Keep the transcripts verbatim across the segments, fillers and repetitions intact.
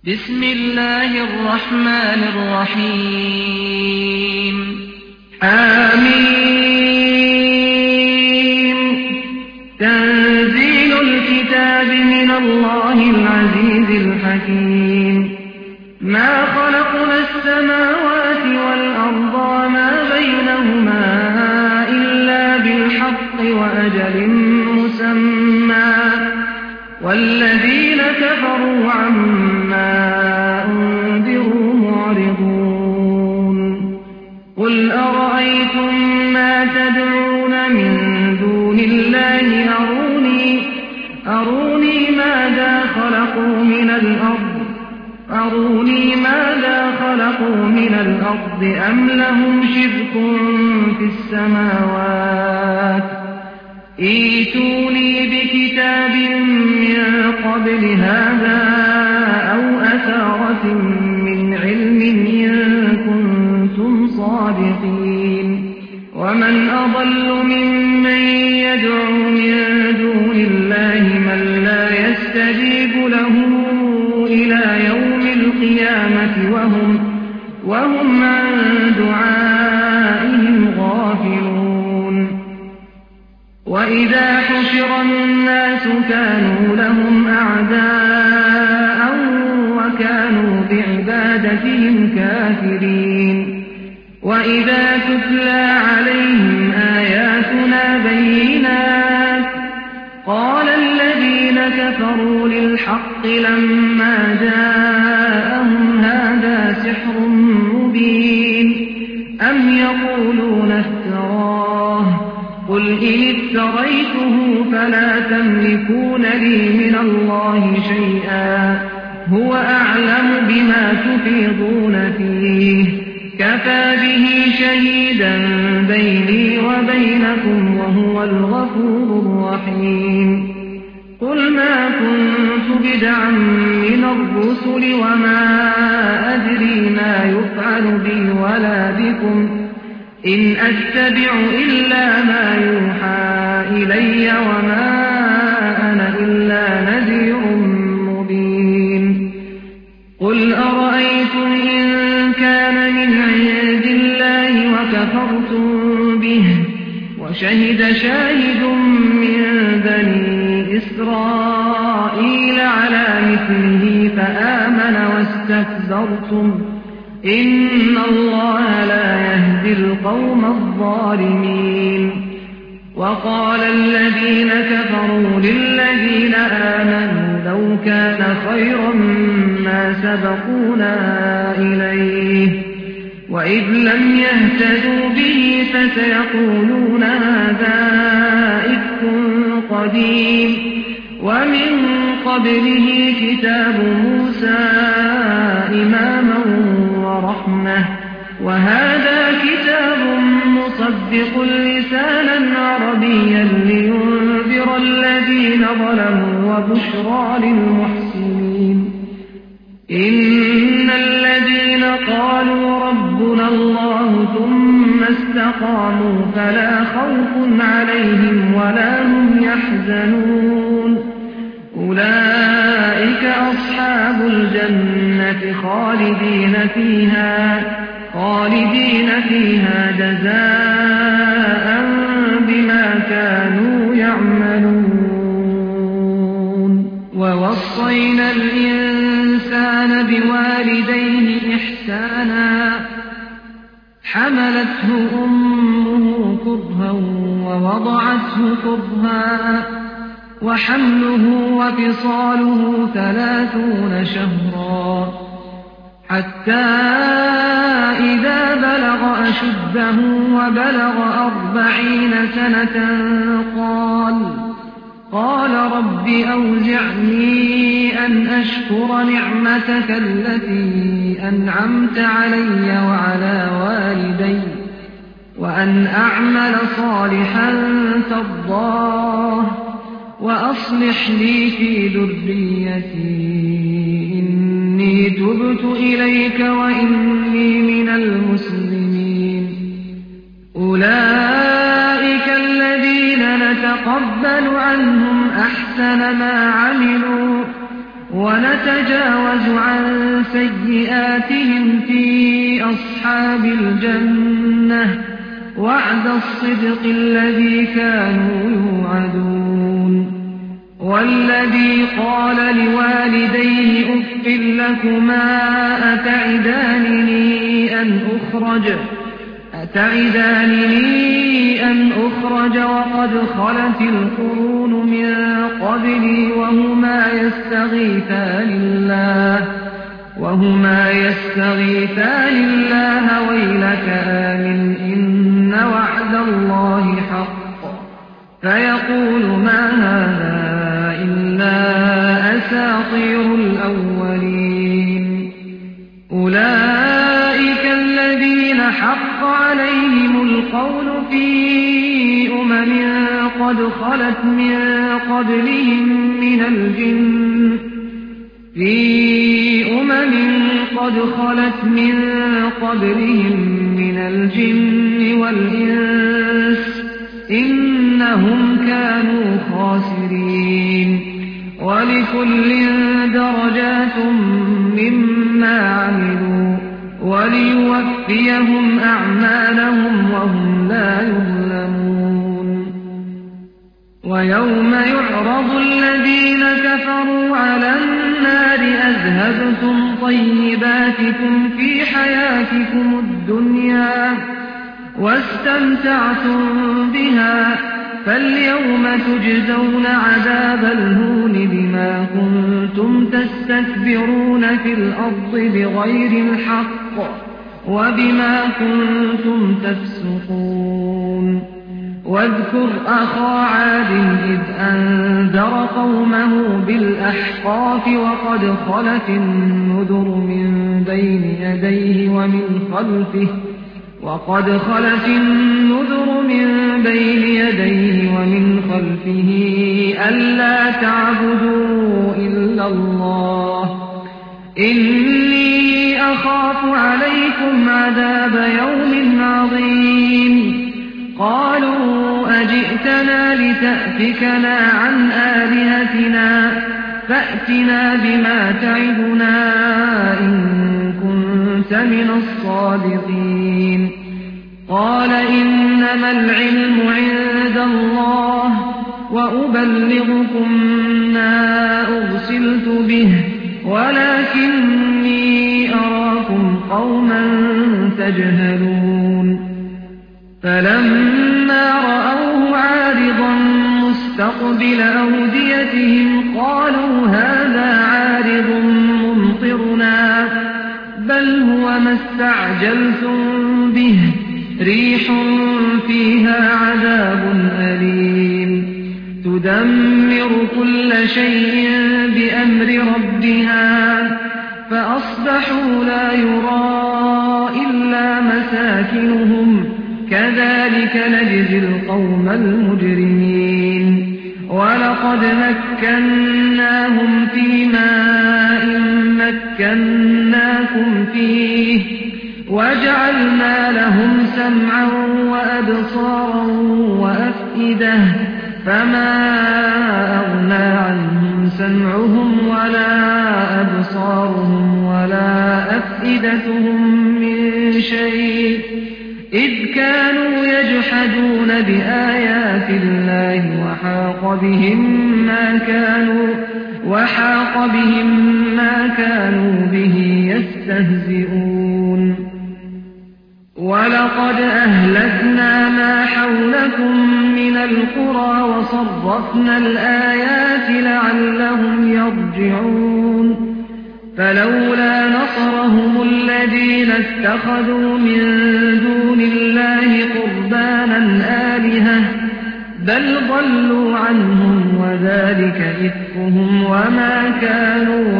بسم الله الرحمن الرحيم آمين. تنزيل الكتاب من الله العزيز الحكيم. ما خلقنا السماوات والأرض وما بينهما إلا بالحق وأجل مسمى والذين كفروا عما أنذروا معرضون. قل أرأيتم ما تدعون من دون الله أروني, أروني ماذا خلقوا من الأرض أروني ماذا خلقوا من الأرض أم لهم شرك في السماوات ائتوني بكتاب من قبل هذا أو أثارة من علم إن كنتم صادقين. ومن أضل ممن يدعو من دون الله من لا يستجيب له إلى يوم القيامة وهم, وهم عن دعائهم غافلون. وإذا حشر الناس كانوا لهم أعداء وكانوا بعبادتهم كافرين. وإذا تتلى عليهم آياتنا بينات قال الذين كفروا للحق لما جاءهم هذا سحر مبين أم يقولون افتراه قل إن افتريته فلا تملكون لي من الله شيئا هو أعلم بما تفيضون فيه كفى به شهيدا بيني وبينكم وهو الغفور الرحيم. قل ما كنت بدعا من الرسل وما أدري ما يفعل بي ولا بكم إن أتبع إلا ما يوحى إلي وما أنا إلا نذير مبين. قل أرأيتم إن كان من عند الله وكفرتم به وشهد شاهد من بني إسرائيل على مثله فآمن واستكبرتم إن الله لا يهدي القوم الظالمين. وقال الذين كفروا للذين آمنوا لو كان خيرا ما سبقونا إليه وإذ لم يهتدوا به فسيقولون هذا إفك قديم ومن قبله كتاب موسى إماما ورحمة وهذا كتاب مصدق لسانا عربيا لينذر الذين ظلموا وبشرى للمحسنين. إن الذين قالوا ربنا الله ثم استقاموا فلا خوف عليهم ولا هم يحزنون أولئك أصحاب الجنة خالدين فيها خالدين فيها جزاء بما كانوا يعملون. ووصينا الإنسان بوالديه إحسانا حملته أمه كرها ووضعته كرها وحمله وفصاله ثلاثون شهرا حتى إذا بلغ أشده وبلغ أربعين سنة قال قال رب أوزعني أن أشكر نعمتك التي أنعمت علي وعلى والدي وأن أعمل صالحا ترضاه وأصلح لي في ذريتي إني تبت إليك وإني من المسلمين. أولئك الذين نتقبل عنهم أحسن ما عملوا ونتجاوز عن سيئاتهم في أصحاب الجنة وعد الصدق الذي كانوا يوعدون والذي قال لوالديه أف لكما أتعدانني أن أخرج أتعدانني أن أخرج وقد خلت القرون من قبلي وهما يستغيثان الله وهما يستغيثان الله ويلك آمن إن وعد الله حق فيقول ما هذا إلا أساطير الأولين أولئك الذين حق عليهم القول في أمم قد خلت من قبلهم من الجن في أمم قد خلت من قبلهم من الجن والإنس إنهم كانوا خاسرين ولكل درجات مما عملوا وليوفيهم أعمالهم وهم لا يظلمون ويوم يعرض الذين كفروا على النار أذهبتم طيباتكم في حياتكم الدنيا واستمتعتم بها فاليوم تجزون عذاب الهون بما كنتم تستكبرون في الأرض بغير الحق وبما كنتم تفسقون واذكر أخا عاد إذ أنذر قومه بالأحقاف وقد خلت النذر من بين يديه ومن خلفه وقد خلت النذر من بين يديه ومن خلفه ألا تعبدوا إلا الله إني أخاف عليكم عذاب يوم عظيم قالوا أجئتنا لتأفكنا عن آلهتنا فأتنا بما تعدنا إن كنت من الصادقين قال إنما العلم عند الله وأبلغكم ما أرسلت به ولكني أراكم قوما تجهلون فلما رأوه عارضا مستقبل أوديتهم قالوا هذا عارض ممطرنا بل هو ما استعجلتم به ريح فيها عذاب أليم تدمر كل شيء بأمر ربها فأصبحوا لا يرى إلا مساكنهم كذلك نجزي القوم المجرمين ولقد مكناهم في ماء مكناكم فيه وجعلنا لهم سمعا وأبصارا وأفئدة فما أغنى عنهم سمعهم ولا أبصارهم ولا أفئدتهم من شيء إذ كانوا يجحدون بآيات الله وحاق بهم ما كانوا وحاق بهم ما كانوا به يستهزئون ولقد أهلكنا ما حولكم من القرى وصرفنا الآيات لعلهم يرجعون فلولا نصرهم الذين اتخذوا من دون الله قربانا آلهة بل ضلوا عنهم وذلك إفكهم وما كانوا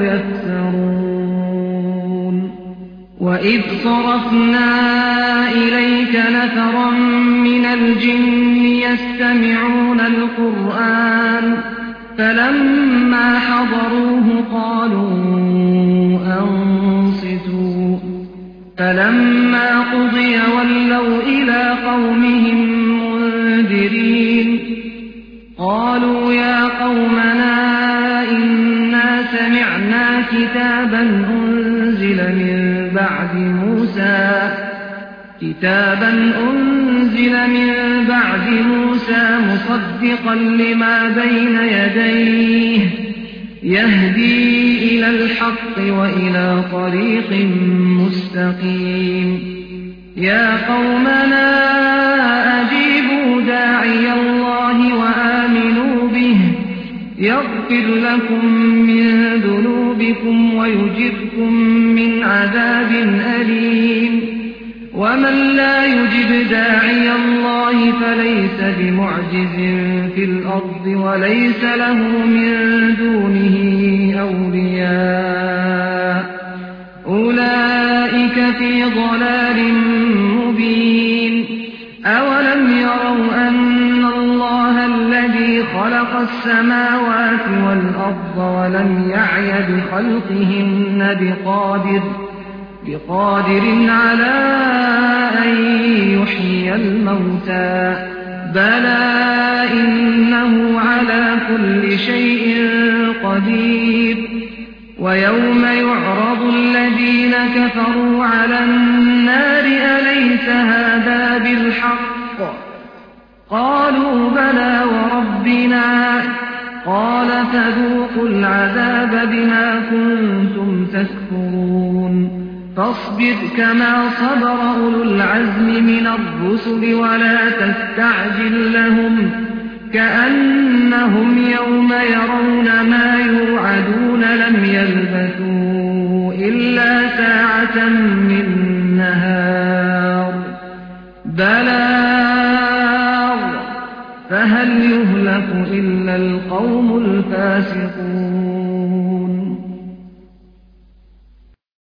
يفترون وإذ صرفنا إليك نفرا من الجن يستمعون القرآن فلما حضروه قالوا أنصتوا فلما قضي ولوا إلى قومهم منذرين قالوا يا قومنا إنا سمعنا كتابا أنزل أنزل من بعد موسى كتابا أنزل من بعد موسى مصدقا لما بين يديه يهدي إلى الحق وإلى طريق مستقيم يا قومنا أجيبوا داعي الله وآمنوا به يغفر لكم من ذنوبكم ويجركم من عذاب أليم ومن لا يجب داعي الله فليس بمعجز في الأرض وليس له من دونه أولياء أولئك في ضلال مبين أولم يروا أن الله الذي خلق السماوات والأرض ولم يعي بخلقهن بقادر بقادر على أن يحيي الموتى بلى إنه على كل شيء قدير ويوم يعرض الذين كفروا على النار أليس هذا بالحق قالوا بلى وربنا قال فذوقوا العذاب بما كنتم تكفرون فاصبر كما صبر أولو العزم من الرسل ولا تستعجل لهم كأنهم يوم يرون ما يوعدون لم يلبثوا إلا ساعة من نهار بلاغ فهل يهلك إلا القوم الفاسقون